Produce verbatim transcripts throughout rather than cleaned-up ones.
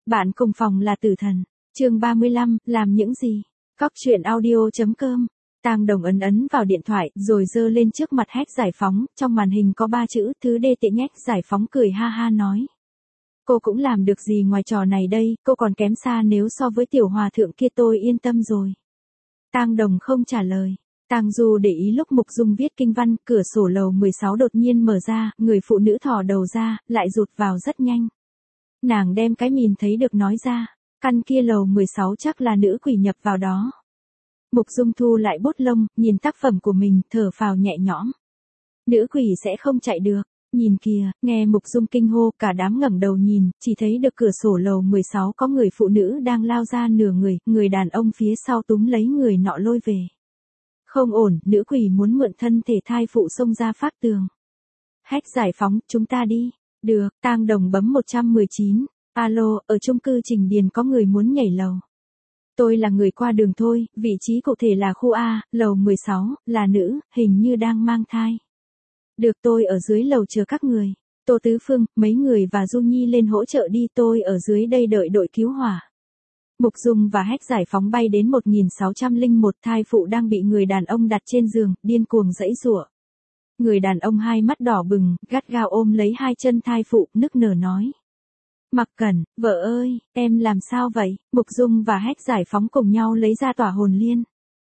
Bạn cùng phòng là tử thần. Chương ba mươi lăm, làm những gì? Cóc truyện audio chấm com. Tang Đồng ấn ấn vào điện thoại, rồi giơ lên trước mặt Hách Giải Phóng, trong màn hình có ba chữ, thứ đê tiện nhách. Giải Phóng cười ha ha nói. Cô cũng làm được gì ngoài trò này đây, cô còn kém xa nếu so với tiểu hòa thượng kia, tôi yên tâm rồi. Tang Đồng không trả lời. Tang Du để ý lúc Mục Dung viết kinh văn, cửa sổ lầu mười sáu đột nhiên mở ra, người phụ nữ thò đầu ra, lại rụt vào rất nhanh. Nàng đem cái nhìn thấy được nói ra, căn kia lầu mười sáu chắc là nữ quỷ nhập vào đó. Mục Dung thu lại bút lông, nhìn tác phẩm của mình, thở phào nhẹ nhõm. Nữ quỷ sẽ không chạy được, nhìn kìa, nghe Mục Dung kinh hô, cả đám ngẩng đầu nhìn, chỉ thấy được cửa sổ lầu mười sáu có người phụ nữ đang lao ra nửa người, người đàn ông phía sau túm lấy người nọ lôi về. Không ổn, nữ quỷ muốn mượn thân thể thai phụ xông ra phát tường. Hách Giải Phóng, chúng ta đi. Được, Tang Đồng bấm một trăm mười chín. Alo, ở chung cư Trình Điền có người muốn nhảy lầu. Tôi là người qua đường thôi, vị trí cụ thể là khu A, lầu mười sáu, là nữ, hình như đang mang thai. Được, tôi ở dưới lầu chờ các người. Tô Tứ Phương, mấy người và Du Nhi lên hỗ trợ đi, tôi ở dưới đây đợi đội cứu hỏa. Mục Dung và Hách Giải Phóng bay đến một nghìn sáu trăm lẻ một, thai phụ đang bị người đàn ông đặt trên giường, điên cuồng giãy giụa. Người đàn ông hai mắt đỏ bừng, gắt gao ôm lấy hai chân thai phụ, nức nở nói. Mặc Cẩn, vợ ơi, em làm sao vậy? Mục Dung và Hách Giải Phóng cùng nhau lấy ra tỏa hồn liên.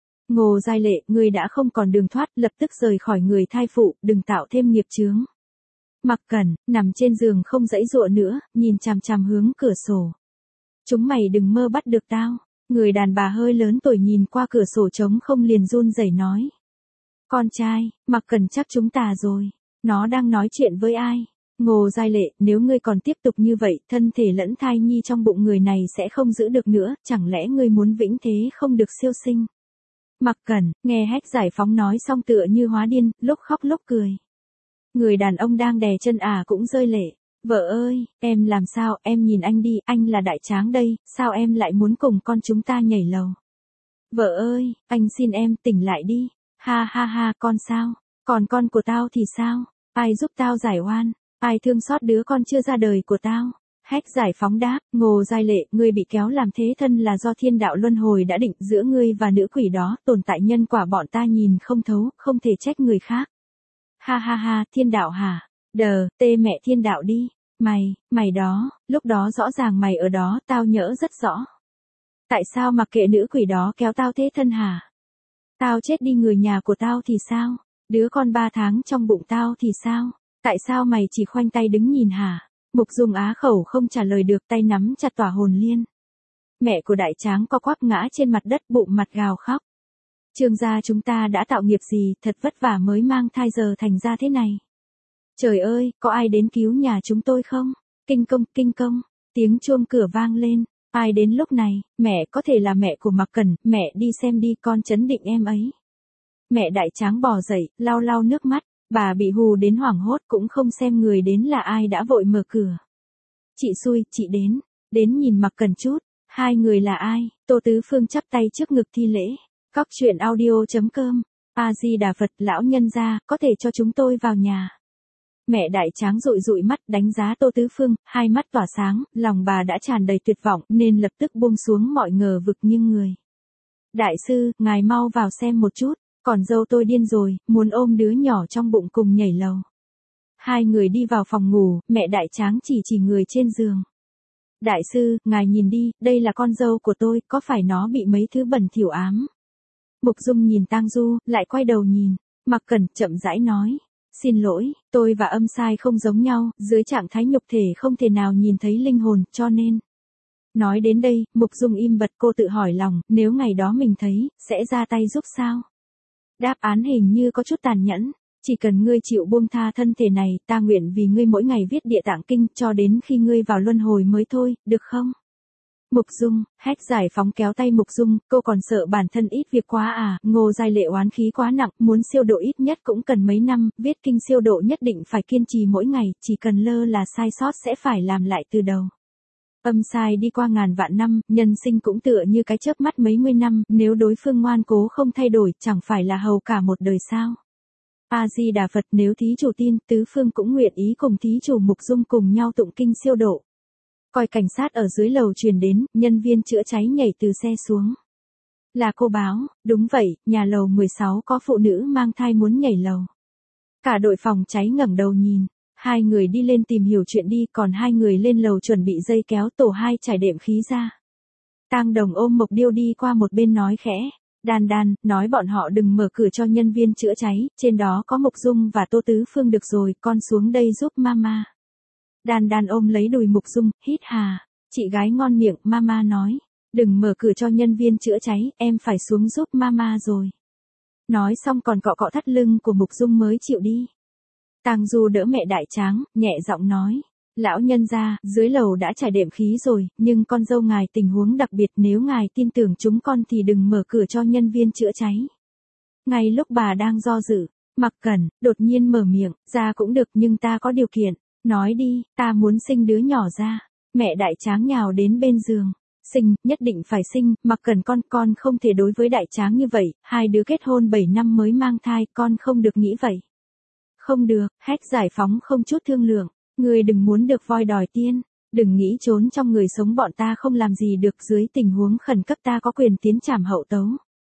Ngô Giai Lệ, ngươi đã không còn đường thoát, lập tức rời khỏi người thai phụ, đừng tạo thêm nghiệp chướng. Mặc Cẩn, nằm trên giường không giãy giụa nữa, nhìn chằm chằm hướng cửa sổ. Chúng mày đừng mơ bắt được tao. Người đàn bà hơi lớn tuổi nhìn qua cửa sổ trống không liền run rẩy nói. Con trai, Mặc Cẩn chắc chúng ta rồi. Nó đang nói chuyện với ai? Ngô Giai Lệ, nếu ngươi còn tiếp tục như vậy, thân thể lẫn thai nhi trong bụng người này sẽ không giữ được nữa, chẳng lẽ ngươi muốn vĩnh thế không được siêu sinh? Mặc Cẩn, nghe Hách Giải Phóng nói xong tựa như hóa điên, lúc khóc lúc cười. Người đàn ông đang đè chân ả cũng rơi lệ. Vợ ơi, em làm sao, em nhìn anh đi, anh là đại tráng đây, sao em lại muốn cùng con chúng ta nhảy lầu? Vợ ơi, anh xin em tỉnh lại đi. Ha ha ha, con sao? Còn con của tao thì sao? Ai giúp tao giải oan? Ai thương xót đứa con chưa ra đời của tao? Hách Giải Phóng đáp, Ngô Giai Lệ, ngươi bị kéo làm thế thân là do thiên đạo luân hồi đã định, giữa ngươi và nữ quỷ đó, tồn tại nhân quả bọn ta nhìn không thấu, không thể trách người khác. Ha ha ha, thiên đạo hả? Đờ, tê mẹ thiên đạo đi. Mày, mày đó, lúc đó rõ ràng mày ở đó, tao nhớ rất rõ. Tại sao mặc kệ nữ quỷ đó kéo tao thế thân hả? Tao chết đi, người nhà của tao thì sao? Đứa con ba tháng trong bụng tao thì sao? Tại sao mày chỉ khoanh tay đứng nhìn hả? Mục Dung á khẩu không trả lời được, tay nắm chặt tỏa hồn liên. Mẹ của đại tráng co quắp ngã trên mặt đất, bụng mặt gào khóc. Trương gia chúng ta đã tạo nghiệp gì, thật vất vả mới mang thai giờ thành ra thế này. Trời ơi, có ai đến cứu nhà chúng tôi không? Kinh công, kinh công, tiếng chuông cửa vang lên. Ai đến lúc này? Mẹ, có thể là mẹ của Mặc Cẩn, mẹ đi xem đi, con trấn định em ấy. Mẹ đại tráng bò dậy, lau lau nước mắt, bà bị hù đến hoảng hốt cũng không xem người đến là ai đã vội mở cửa. Chị xui, chị đến, đến nhìn Mặc Cẩn chút, hai người là ai? Tô Tứ Phương chắp tay trước ngực thi lễ. Cóc truyện audio chấm com. A Di Đà Phật, lão nhân gia, có thể cho chúng tôi vào nhà. Mẹ đại tráng dụi dụi mắt đánh giá Tô Tứ Phương, hai mắt tỏa sáng, lòng bà đã tràn đầy tuyệt vọng nên lập tức buông xuống mọi ngờ vực nhưng người. Đại sư, ngài mau vào xem một chút, còn dâu tôi điên rồi, muốn ôm đứa nhỏ trong bụng cùng nhảy lầu. Hai người đi vào phòng ngủ, mẹ đại tráng chỉ chỉ người trên giường. Đại sư, ngài nhìn đi, đây là con dâu của tôi, có phải nó bị mấy thứ bẩn thỉu ám? Mục Dung nhìn Tang Du, lại quay đầu nhìn, Mặc Cẩn chậm rãi nói. Xin lỗi, tôi và âm sai không giống nhau, dưới trạng thái nhục thể không thể nào nhìn thấy linh hồn, cho nên. Nói đến đây, Mục Dung im bặt, cô tự hỏi lòng, nếu ngày đó mình thấy, sẽ ra tay giúp sao? Đáp án hình như có chút tàn nhẫn, chỉ cần ngươi chịu buông tha thân thể này, ta nguyện vì ngươi mỗi ngày viết địa tạng kinh, cho đến khi ngươi vào luân hồi mới thôi, được không? Mục Dung, Hách Giải Phóng kéo tay Mục Dung, cô còn sợ bản thân ít việc quá à? Ngô Giai Lệ oán khí quá nặng, muốn siêu độ ít nhất cũng cần mấy năm, viết kinh siêu độ nhất định phải kiên trì mỗi ngày, chỉ cần lơ là sai sót sẽ phải làm lại từ đầu. Âm sai đi qua ngàn vạn năm, nhân sinh cũng tựa như cái chớp mắt mấy mươi năm, nếu đối phương ngoan cố không thay đổi, chẳng phải là hầu cả một đời sao? A Di Đà Phật, nếu thí chủ tin, tứ phương cũng nguyện ý cùng thí chủ Mục Dung cùng nhau tụng kinh siêu độ. Coi cảnh sát ở dưới lầu truyền đến, nhân viên chữa cháy nhảy từ xe xuống. Là cô báo, đúng vậy, nhà lầu mười sáu có phụ nữ mang thai muốn nhảy lầu. Cả đội phòng cháy ngẩng đầu nhìn, hai người đi lên tìm hiểu chuyện đi, còn hai người lên lầu chuẩn bị dây kéo, tổ hai trải đệm khí ra. Tang Đồng ôm Mộc Điêu đi qua một bên nói khẽ, Đan Đan, nói bọn họ đừng mở cửa cho nhân viên chữa cháy, trên đó có Mục Dung và Tô Tứ Phương được rồi, con xuống đây giúp mama. Đan Đan ôm lấy đùi Mục Dung, hít hà, chị gái ngon miệng, mama nói, đừng mở cửa cho nhân viên chữa cháy, em phải xuống giúp mama rồi. Nói xong còn cọ cọ thắt lưng của Mục Dung mới chịu đi. Tang Du đỡ mẹ Đại Tráng, nhẹ giọng nói, lão nhân gia, dưới lầu đã trải đệm khí rồi, nhưng con dâu ngài tình huống đặc biệt, nếu ngài tin tưởng chúng con thì đừng mở cửa cho nhân viên chữa cháy. Ngay lúc bà đang do dự, Mặc Cẩn đột nhiên mở miệng, ra cũng được nhưng ta có điều kiện, nói đi, ta muốn sinh đứa nhỏ ra. Mẹ Đại Tráng nhào đến bên giường, sinh, nhất định phải sinh, Mặc Cẩn con, con không thể đối với Đại Tráng như vậy, hai đứa kết hôn bảy năm mới mang thai, con không được nghĩ vậy. Không được, Hách Giải Phóng không chút thương lượng. Ngươi đừng muốn được voi đòi tiên, đừng nghĩ trốn trong người sống, bọn ta không làm gì được, dưới tình huống khẩn cấp ta có quyền tiến trảm hậu tấu.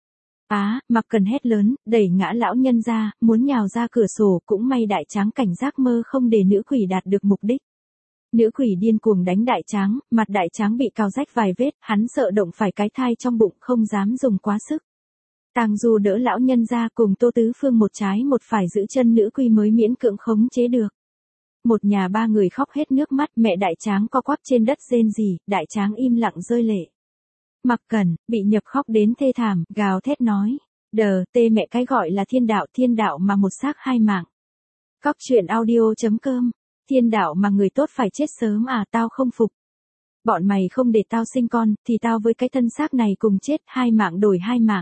Á, Mặc Cần hét lớn, đẩy ngã lão nhân ra, muốn nhào ra cửa sổ, cũng may Đại Tráng cảnh giác mơ không để nữ quỷ đạt được mục đích. Nữ quỷ điên cuồng đánh Đại Tráng, mặt Đại Tráng bị cào rách vài vết, hắn sợ động phải cái thai trong bụng, không dám dùng quá sức. Tang Du đỡ lão nhân ra cùng Tô Tứ Phương một trái một phải giữ chân nữ quỷ mới miễn cưỡng khống chế được. Một nhà ba người khóc hết nước mắt, mẹ Đại Tráng co quắp trên đất rên rỉ, Đại Tráng im lặng rơi lệ. Mặc Cẩn bị nhập khóc đến thê thảm, gào thét nói, đờ, tê mẹ, cái gọi là thiên đạo, thiên đạo mà một xác hai mạng. Cóc truyện audio chấm com, thiên đạo mà người tốt phải chết sớm à, tao không phục. Bọn mày không để tao sinh con, thì tao với cái thân xác này cùng chết, hai mạng đổi hai mạng.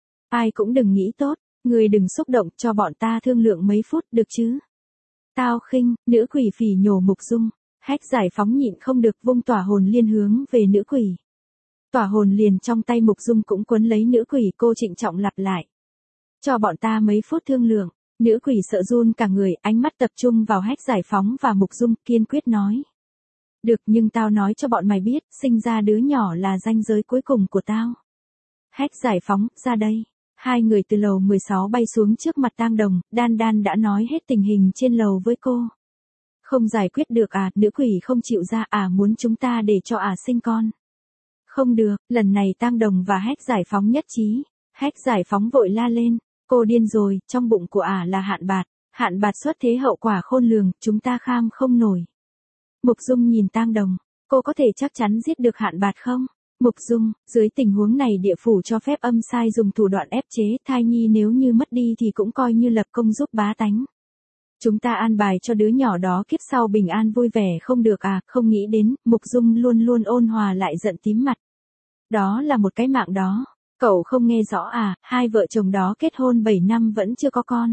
Ai cũng đừng nghĩ tốt, người đừng xúc động, cho bọn ta thương lượng mấy phút, được chứ? Tao khinh, nữ quỷ phỉ nhổ Mục Dung, Hách Giải Phóng nhịn không được vung tỏa hồn liên hướng về nữ quỷ. Tỏa hồn liền trong tay Mục Dung cũng quấn lấy nữ quỷ, cô trịnh trọng lặp lại. Cho bọn ta mấy phút thương lượng, nữ quỷ sợ run cả người, ánh mắt tập trung vào Hách Giải Phóng và Mục Dung, kiên quyết nói. Được, nhưng tao nói cho bọn mày biết, sinh ra đứa nhỏ là ranh giới cuối cùng của tao. Hách Giải Phóng, ra đây. Hai người từ lầu mười sáu bay xuống trước mặt Tang Đồng, Đan Đan đã nói hết tình hình trên lầu với cô. Không giải quyết được à, nữ quỷ không chịu ra à, muốn chúng ta để cho à sinh con. Không được, lần này Tang Đồng và Hách Giải Phóng nhất trí. Hách Giải Phóng vội la lên, cô điên rồi, trong bụng của ả là hạn bạt, hạn bạt xuất thế hậu quả khôn lường, chúng ta kham không nổi. Mục Dung nhìn Tang Đồng, cô có thể chắc chắn giết được hạn bạt không? Mục Dung, dưới tình huống này địa phủ cho phép âm sai dùng thủ đoạn ép chế, thai nhi nếu như mất đi thì cũng coi như lập công giúp bá tánh. Chúng ta an bài cho đứa nhỏ đó kiếp sau bình an vui vẻ không được à, không nghĩ đến, Mục Dung luôn luôn ôn hòa lại giận tím mặt. Đó là một cái mạng đó, cậu không nghe rõ à, hai vợ chồng đó kết hôn bảy năm vẫn chưa có con.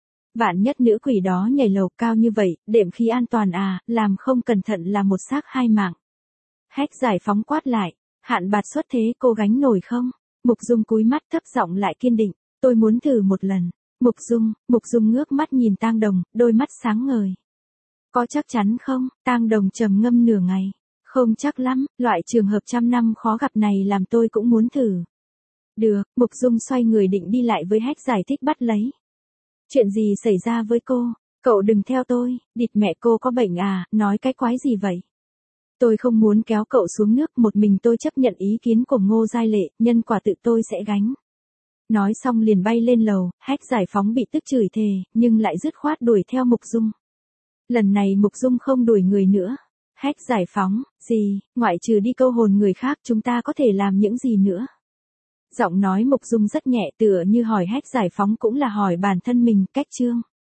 Vạn nhất nữ quỷ đó nhảy lầu cao như vậy, đệm khí an toàn à, làm không cẩn thận là một xác hai mạng. Hách Giải Phóng quát lại. Hạn bạt xuất thế cô gánh nổi không? Mục Dung cúi mắt thấp giọng lại kiên định, tôi muốn thử một lần. Mục Dung, Mục Dung ngước mắt nhìn Tang Đồng, đôi mắt sáng ngời. Có chắc chắn không? Tang Đồng trầm ngâm nửa ngày. Không chắc lắm, loại trường hợp trăm năm khó gặp này làm tôi cũng muốn thử. Được, Mục Dung xoay người định đi lại với Hách giải thích bắt lấy. Chuyện gì xảy ra với cô? Cậu đừng theo tôi, địt mẹ cô có bệnh à, nói cái quái gì vậy? Tôi không muốn kéo cậu xuống nước, một mình tôi chấp nhận ý kiến của Ngô Giai Lệ, nhân quả tự tôi sẽ gánh. Nói xong liền bay lên lầu, Hách Giải Phóng bị tức chửi thề, nhưng lại dứt khoát đuổi theo Mục Dung. Lần này Mục Dung không đuổi người nữa. Hách Giải Phóng, gì, ngoại trừ đi câu hồn người khác chúng ta có thể làm những gì nữa? Giọng nói Mục Dung rất nhẹ, tựa như hỏi Hách Giải Phóng cũng là hỏi bản thân mình, cách chương.